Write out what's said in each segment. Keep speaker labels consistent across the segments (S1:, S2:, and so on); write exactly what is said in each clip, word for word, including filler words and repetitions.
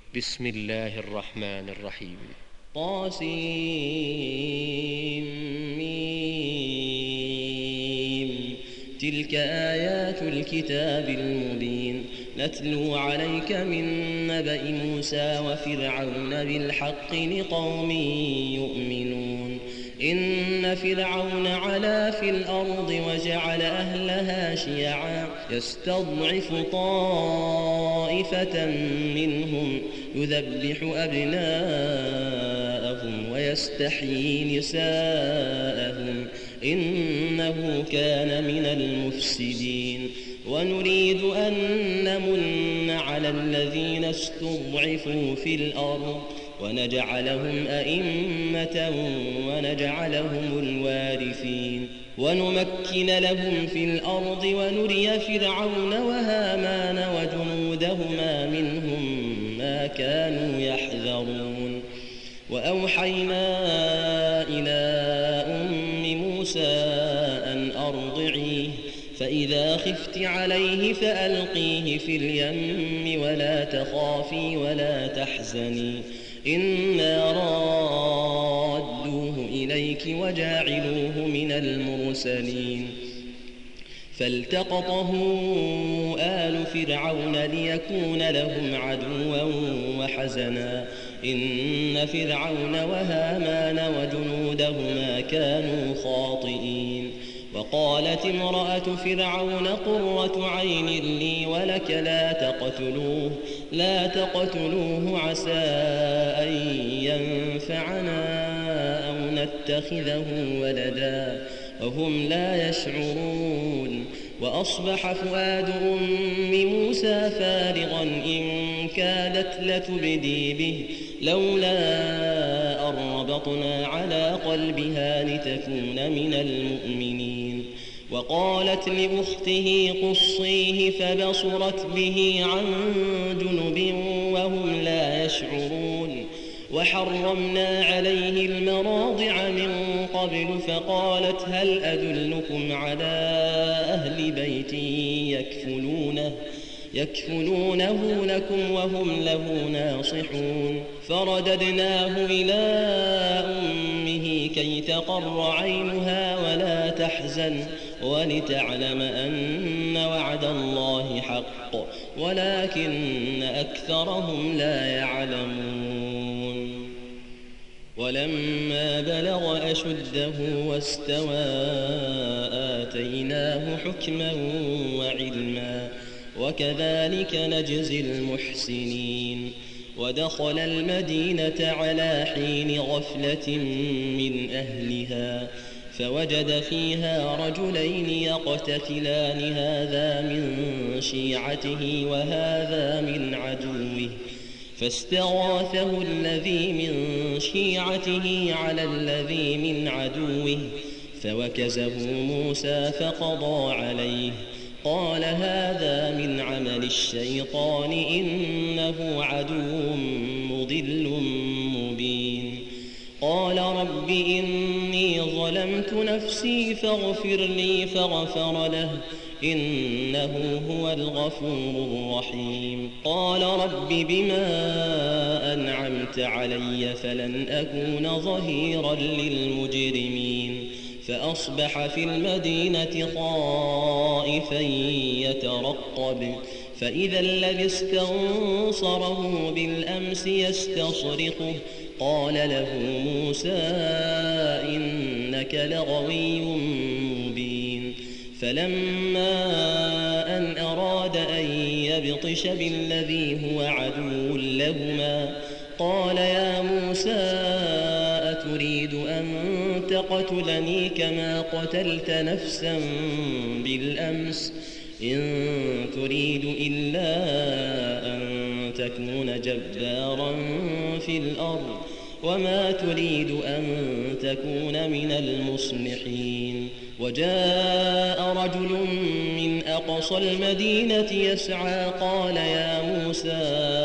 S1: بسم الله الرحمن الرحيم.
S2: طاسيم. تلك آيات الكتاب المبين نتلو عليك من نبأ موسى وفرعون بالحق لقوم يؤمنون. إن فرعون علا في الأرض وجعل أهلها شيعا يستضعف طائفة منهم يذبح أبناءهم ويستحيي نساءهم إنه كان من المفسدين. ونريد أن نمن على الذين استضعفوا في الأرض ونجعلهم أئمة ونجعلهم الوارثين ونمكن لهم في الأرض ونري فرعون وهامان وجنودهما منهم ما كانوا يحذرون. وأوحينا إلى أم موسى أن أرضعيه فإذا خفت عليه فألقيه في اليم ولا تخافي ولا تحزني إنا رادوه إليك وجاعلوه من المرسلين. فالتقطه آل فرعون ليكون لهم عدوا وحزنا إن فرعون وهامان وجنودهما كانوا خاطئين. وقالت امرأة فرعون قرة عين لي ولك لا تقتلوه لا تقتلوه عسى أن ينفعنا أو نتخذه ولدا وهم لا يشعرون. وأصبح فؤاد أم موسى فارغا إن كادت لتبدي به لولا أن ربطنا على قلبها لتكون من المؤمنين. وقالت لأخته قصيه فبصرت به عن جنب وهم لا يشعرون. وحرمنا عليه المراضع من قبل فقالت هل أدلكم على أهل بيت يكفلونه يكفلونه لكم وهم له ناصحون. فرددناه إلى أمه كي تقر عينها ولا تحزن ولتعلم أن وعد الله حق ولكن أكثرهم لا يعلمون. ولما بلغ أشده واستوى آتيناه حكما وعلما وكذلك نجزي المحسنين. ودخل المدينة على حين غفلة من أهلها فوجد فيها رجلين يقتتلان هذا من شيعته وهذا من عدوه فاستغاثه الذي من شيعته على الذي من عدوه فوكزه موسى فقضى عليه قال هذا من عمل الشيطان إنه عدو مضل مبين. قال رب إني ظلمت نفسي فاغفر لي فغفر له إنه هو الغفور الرحيم. قال رب بما أنعمت علي فلن أكون ظهيرا للمجرمين. فأصبح في المدينة خائفا يترقب فإذا الذي استنصره بالأمس يستصرخه قال له موسى إنك لغوي مبين. فلما أن أراد أن يبطش بالذي هو عدو لهما قال يا موسى أتريد أن تقتلني كما قتلت نفسا بالأمس إن تريد إلا أن تكون جبارا في الأرض وما تريد أن تكون من المصلحين. وجاء رجل من أقصى المدينة يسعى قال يا موسى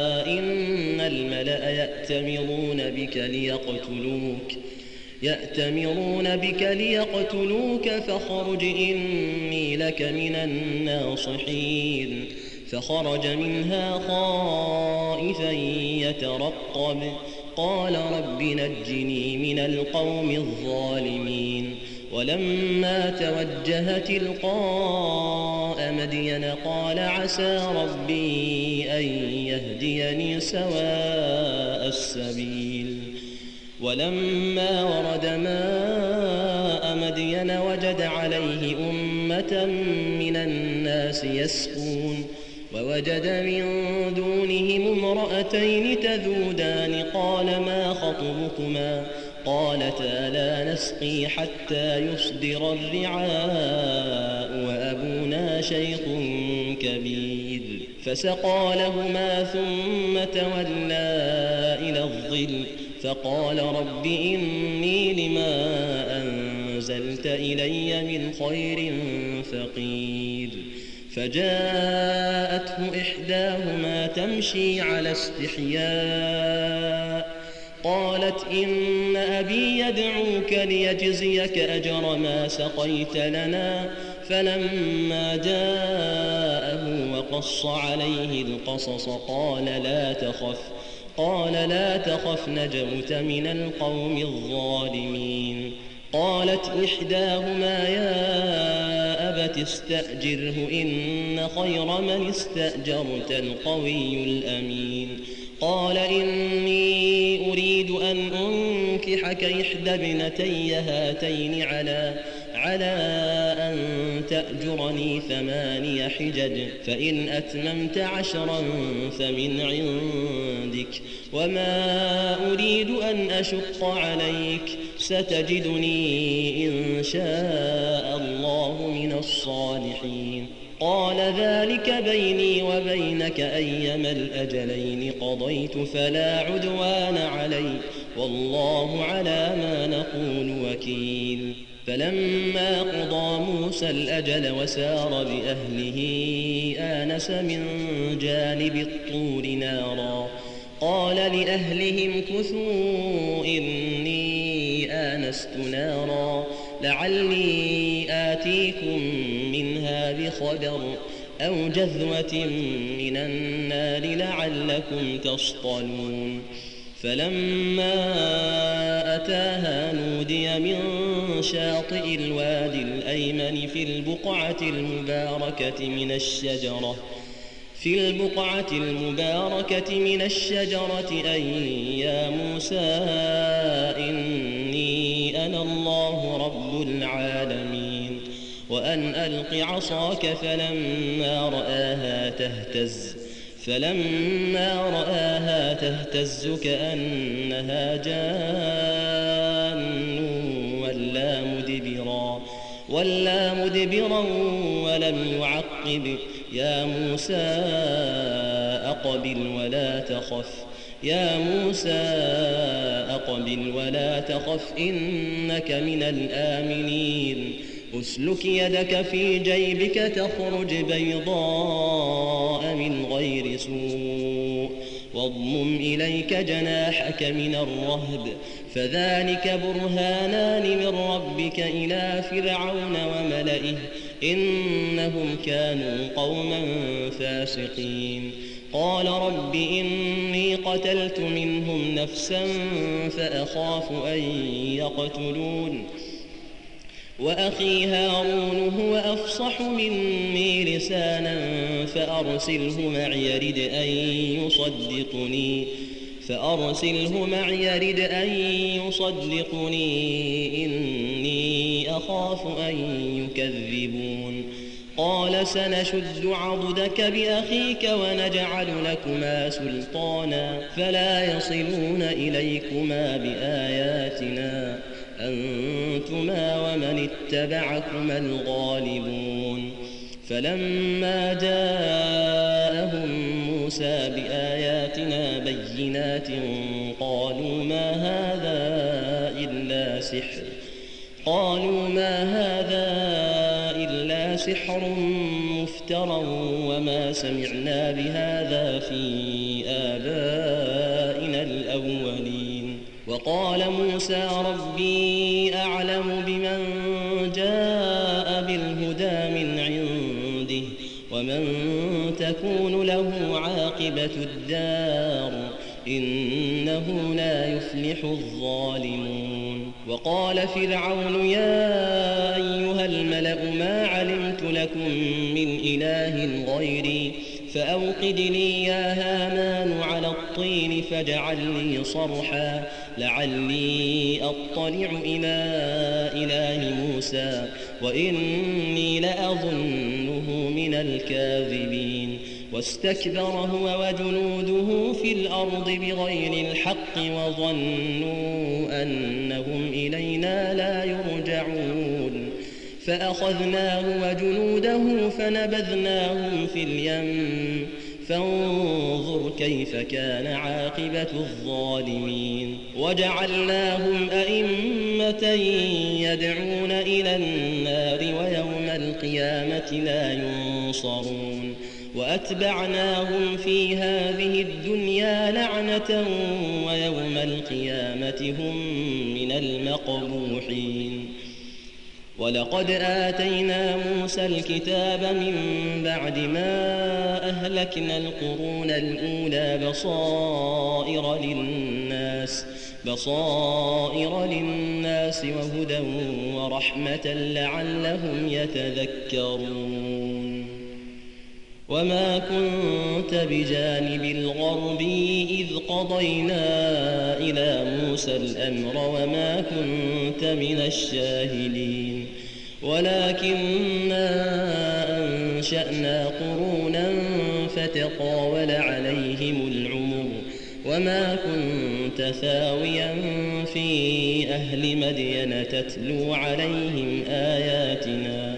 S2: إن الملأ يأتمرون بك ليقتلوك يأتمرون بك ليقتلوك فاخرج إني لك من الناصحين. فخرج منها خائفا يترقب قال رب نجني من القوم الظالمين ولما توجه تلقاء مدين قال عسى ربي أن يهديني سواء السبيل ولما ورد ماء مدين وجد عليه أمة من الناس يسقون ووجد من دونهم امرأتين تذودان قال ما خطبكما قالتا لا نسقي حتى يصدر الرعاء وأبونا شيخ كبير فسقى لهما ثم تولى إلى الظل فقال رب إني لما أنزلت إلي من خير فقير فجاءته إحداهما تمشي على استحياء قالت إن أبي يدعوك ليجزيك أجر ما سقيت لنا فلما جاءه وقص عليه القصص قال لا تخف قال لا تخف نجوت من القوم الظالمين قالت إحداهما يا أبت استأجره إن خير من استأجرت القوي الأمين قال إني أريد أن أنكحك إحدى ابنتي هاتين على على أن تأجرني ثماني حجج فإن أتممت عشرا فمن عندك وما أريد أن أشق عليك ستجدني إن شاء الله من الصالحين قال ذلك بيني وبينك أيما الأجلين قضيت فلا عدوان علي والله على ما نقول وكيل فلما قضى موسى الأجل وسار بأهله آنس من جانب الطور نارا قال لأهلهم كثوا إني آنست نارا لعلي آتيكم منها بخبر أو جذوة من النار لعلكم تصطلون فلما أتاها نودي من شاطئ الوادي الأيمن في البقعة المباركة من الشجرة في البقعة المباركة من الشجرة أي يا موسى إني أنا الله رب العالمين وأن ألق عصاك فلما رآها تهتز فلما رآها تهتز كأنها جان ولا مدبرا ولا مدبرا ولم يعقب يا موسى أقبل ولا تخف يا موسى أقبل ولا تخف إنك من الآمنين أسلك يدك في جيبك تخرج بيضاء من غير سوء واضمم إليك جناحك من الرهب فذلك برهانان من ربك إلى فرعون وملئه إنهم كانوا قوما فاسقين قال رب إني قتلت منهم نفسا فأخاف أن يقتلون وأخي هارون هو أفصح مني لسانا فأرسله معي رد أن يصدقني فأرسله معي رد أن يصدقني إني أخاف أن يكذبون قال سنشد عضدك بأخيك ونجعل لكما سلطانا فلا يصلون إليكما بآياتنا أنتما ومن اتبعكما الغالبون فلما جاءهم موسى بآياتنا بينات قالوا ما هذا إلا سحر قالوا ما هذا إلا سحر مفترى وما سمعنا بهذا في آبائنا الأولين وقال موسى ربي أعلم بمن جاء بالهدى من عنده ومن تكون عاقبة الدار إنه لا يفلح الظالمون. وقال فرعون يا أيها الملأ ما علمت لكم من إله غيري فأوقد لي يا هامان على الطين فاجعل لي صرحا لعلي أطلع إلى إله موسى وإني لأظنه من الكاذبين. واستكبر هو وجنوده في الأرض بغير الحق وظنوا أنهم إلينا لا يرجعون فأخذناه وجنوده فنبذناهم في اليم فانظر كيف كان عاقبة الظالمين. وجعلناهم أئمة يدعون إلى النار ويوم القيامة لا ينصرون. وأتبعناهم في هذه الدنيا لعنة ويوم القيامة هم من المقبوحين. ولقد آتينا موسى الكتاب من بعد ما أهلكنا القرون الأولى بصائر للناس بصائر للناس وهدى ورحمة لعلهم يتذكرون. وما كنت بجانب الغربي إذ قضينا إلى موسى الأمر وما كنت من الشاهدين ولكننا أنشأنا قرونا فتطاول عليهم العمر وما كنت ثاويا في أهل مدين تتلو عليهم آياتنا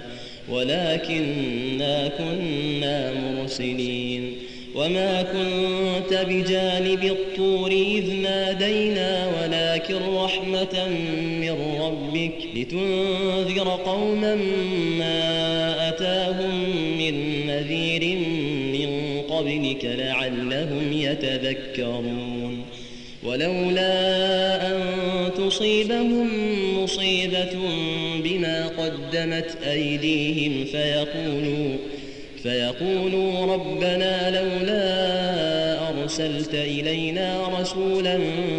S2: ولكننا كنا مرسلين. وما كنت بجانب الطور إذ نادينا ولكن رحمة من ربك لتنذر قوما ما أتاهم من نذير من قبلك لعلهم يتذكرون. ولولا أن تصيبهم مصيبة بما قدمت أيديهم فيقولوا فيقولوا ربنا لولا أرسلت إلينا رسولا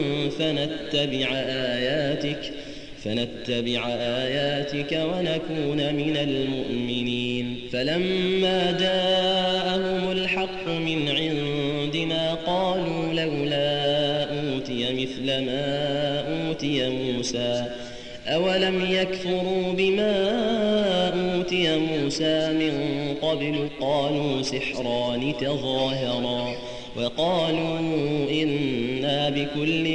S2: فنتبع آياتك فنتبع آياتك ونكون من المؤمنين. فلما جاءهم الحق من عندنا قالوا لولا أوتي مثل ما أوتي موسى أولم يكفروا بما أوتي موسى من قبل قالوا سحران تظاهرا وقالوا إنا بكل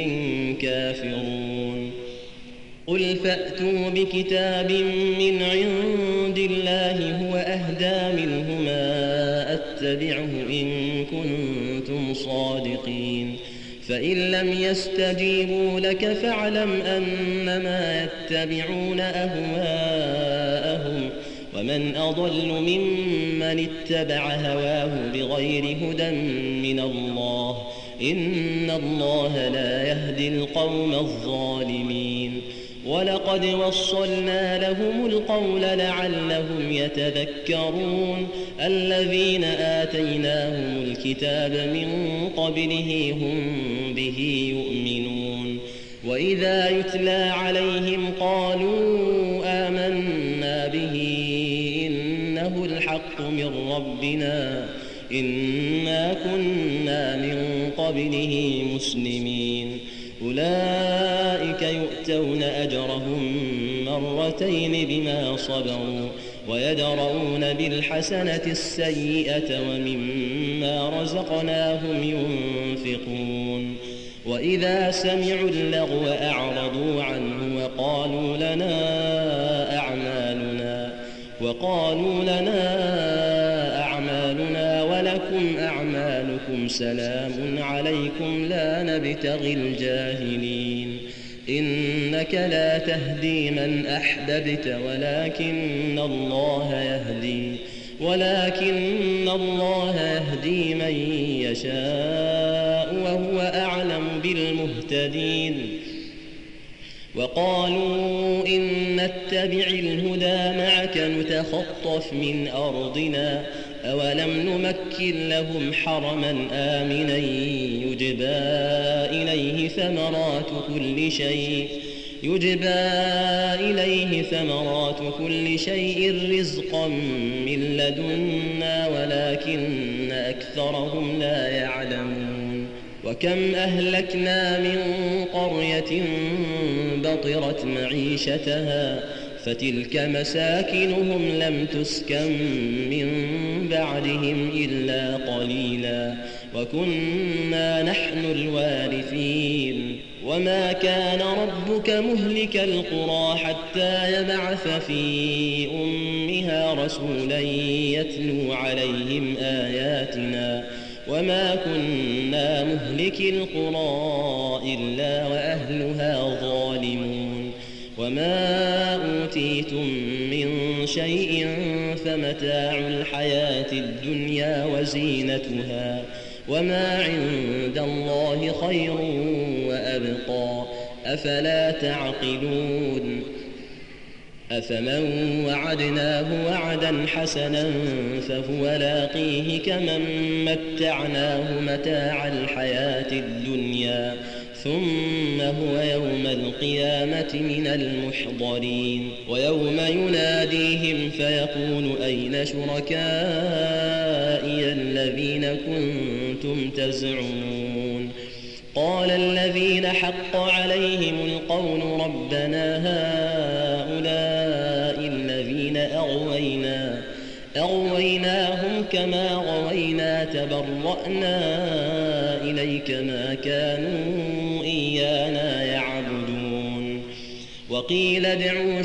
S2: كافرون. قل فأتوا بكتاب من عند الله هو أهدى منهما أتبعه إن كنتم صادقين فإن لم يستجيبوا لك فاعلم أنما يتبعون أهواءهم ومن أضل ممن اتبع هواه بغير هدى من الله إن الله لا يهدي القوم الظالمين. ولقد وصلنا لهم القول لعلهم يتذكرون. الذين آتيناهم الكتاب من قبله هم به يؤمنون. وإذا يتلى عليهم قالوا آمنا به إنه الحق من ربنا إنا كنا من قبله مسلمين. أولئك يؤتون أجرهم مرتين بما صبروا ويدرؤون بالحسنة السيئة ومما رزقناهم ينفقون. وإذا سمعوا اللغو أعرضوا عنه وقالوا لنا أعمالنا وقالوا لنا أعمالنا ولكم أعمالكم سلام عليكم لا نبتغي الجاهلين. إنك لا تهدي من أحببت ولكن الله يهدي ولكن الله يهدي من يشاء وهو أعلم بالمهتدين. وقالوا إن نتبع الهدى معك نتخطف من أرضنا أولم نمكن لهم حرما آمنا يجبى إليه ثمرات كل شيء يجبى إليه ثمرات كل شيء رزقا من لدنا ولكن أكثرهم لا يعلمون وكم أهلكنا من قرية بطرت معيشتها فتلك مساكنهم لم تسكن من بعدهم إلا قليلا وكنا نحن الوارثين وما كان ربك مهلك القرى حتى يبعث في أمها رسولا يتلو عليهم آياتنا وما كنا مهلك القرى إلا وأهلها ظالمون وما أوتيتم من شيء فمتاع الحياة الدنيا وزينتها وما عند الله خير وأبقى أفلا تعقلون أفمن وعدناه وعدا حسنا فهو لاقيه كمن متعناه متاع الحياة الدنيا ثم هو يوم القيامة من المحضرين ويوم يناديهم فيقول أين شركائي الذين كنتم تزعمون قال الذين حق عليهم القول ربنا هؤلاء الذين أغوينا أغويناهم كما غوينا تبرأنا إليك ما كانوا إيانا يعبدون وقيل ادعوا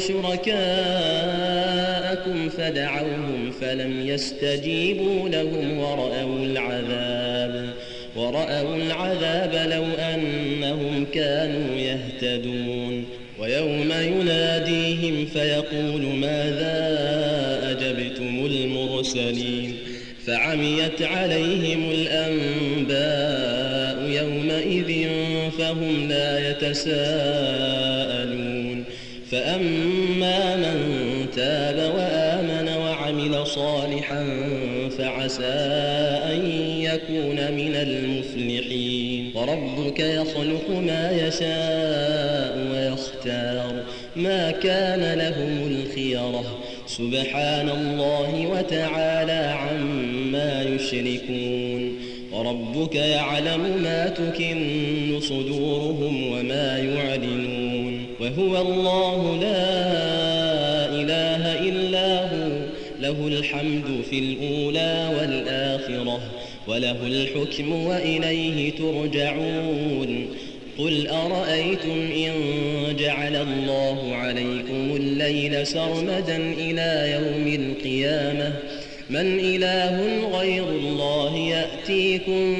S2: شركاءكم فدعوهم فلم يستجيبوا لهم ورأوا العذاب ورأوا العذاب لو أنهم كانوا يهتدون ويوم يناديهم فيقول ماذا أجبتم المرسلين فعميت عليهم الأنباء يومئذ فهم لا يتساءلون فأما من تاب وآمن وعمل صالحا فعسى أن يكون من المفلحين وربك يخلق ما يشاء ويختار ما كان لهم الخيرة سبحان الله وتعالى عما يشركون وربك يعلم ما تكن صدورهم وما يعلنون وهو الله لا إله إلا هو له الحمد في الأولى والآخرة وله الحكم وإليه ترجعون قل أرأيتم إن جعل الله عليكم الليل سرمدا إلى يوم القيامة من إله غير الله يأتيكم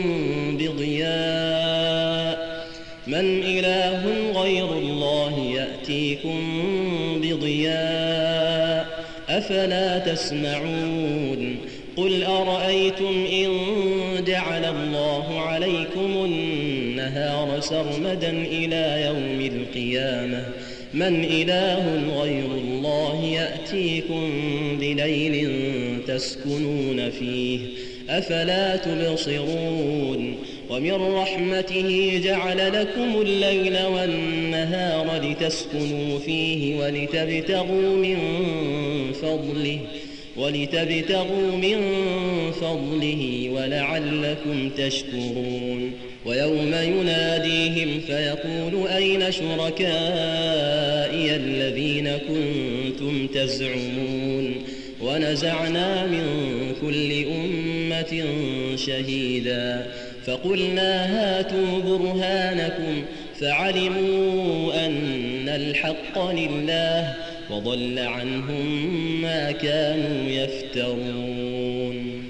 S2: بضياء من إله غير الله يأتيكم بضياء أفلا تسمعون قل أرأيتم إن جعل الله عليكم النهار سرمدا إلى يوم القيامة من إله غير الله يأتيكم بليل تسكنون فيه أفلا تبصرون ومن رحمته جعل لكم الليل والنهار لتسكنوا فيه ولتبتغوا من فضله ولتبتغوا من فضله ولعلكم تشكرون ويوم يناديهم فيقول أين شركائي الذين كنتم تزعمون ونزعنا من كل أمة شهيدا فقلنا هاتوا برهانكم فعلموا أن الحق لله وضل عنهم ما كانوا يفترون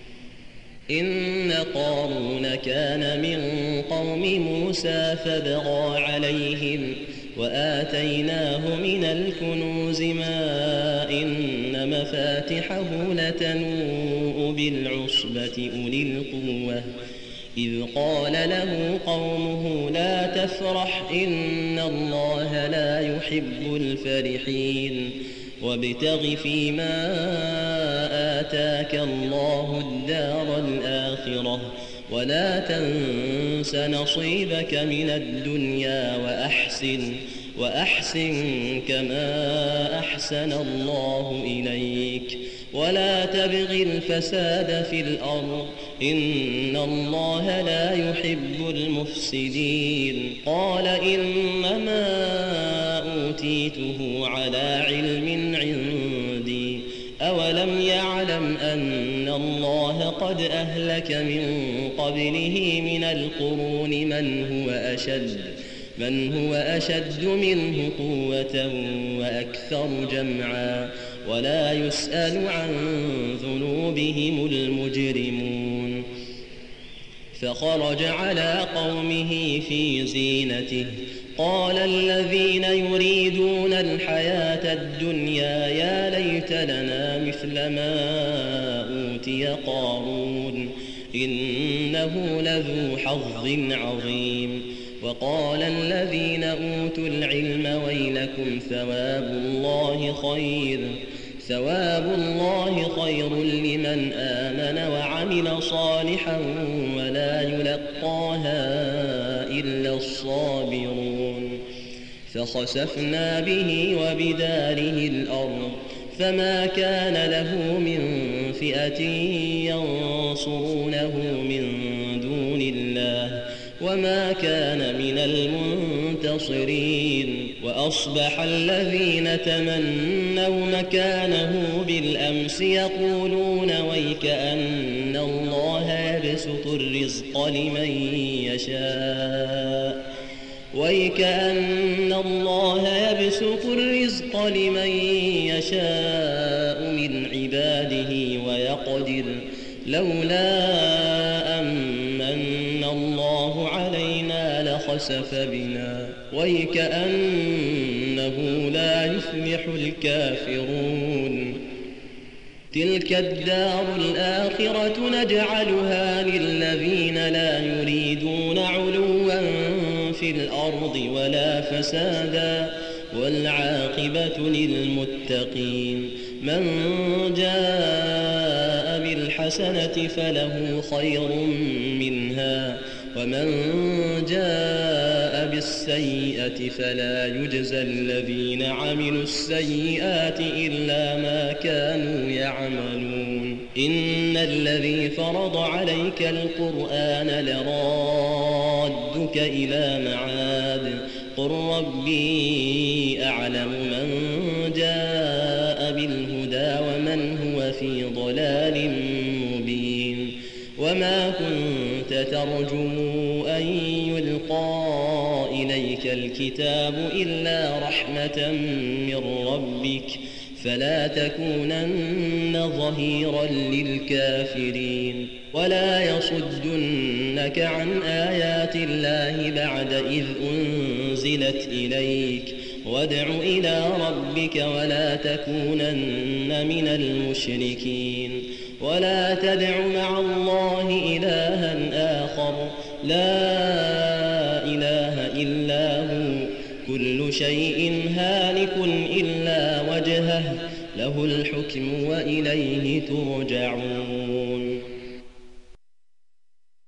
S2: إن قارون كان من قوم موسى فبغى عليهم وآتيناه من الكنوز ما إن مفاتحه لتنوء بالعصبة أولي القوة إذ قال له قومه لا تفرح إن الله لا يحب الفرحين وابتغ فيما آتاك الله الدار الآخرة ولا تنس نصيبك من الدنيا وأحسن وأحسن كما أحسن الله إليك ولا تبغ الفساد في الأرض إن الله لا يحب المفسدين. قال إنما أوتيته على علم عندي أولم يعلم أن الله قد أهلك من قبله من القرون من هو أشد من هو أشد منه قوة وأكثر جمعا ولا يسأل عن ذنوبهم المجرمون. فخرج على قومه في زينته قال الذين يريدون الحياة الدنيا يا ليت لنا مثل ما أوتي قارون إنه لذو حظ عظيم. وقال الذين أوتوا العلم ويلكم ثواب الله خير ثواب الله خير لمن آمن وعمل صالحا ولا يلقاها إلا الصابرون. فخسفنا به وبداره الأرض فما كان له من فئة ينصرونه من دون الله وما كان من المنتصرين. وأصبح الذين تمنوا مكانه بالأمس يقولون ويكأن الله يبسط الرزق لمن يشاء ويكأن الله يبسط الرزق لمن يشاء من عباده ويقدر لولا أمن الله علينا لخسف بنا ويكأنه لا يفلح الكافرون. تلك الدار الآخرة نجعلها للذين لا يريدون علوا في الأرض ولا فسادا والعاقبة للمتقين. من جاء بالحسنة فله خير منها ومن جاء بالسيئة فلا يجزى الذين عملوا السيئات إلا ما كانوا يعملون. إن الذي فرض عليك القرآن لرادك إلى معاد قل ربي أعلم من جاء بالهدى ومن هو في ضلال مبين. وما كنت ترجو أن يلقى إليك الكتاب إلا رحمة من ربك فلا تكونن ظهيرا للكافرين. ولا يصدنك عن آيات الله بعد إذ أنزلت إليك وادع إلى ربك ولا تكونن من المشركين. ولا تدع مع الله إلها آخر لا إله إلا هو كل شيء هالك إلا وجهه له الحكم وإليه ترجعون.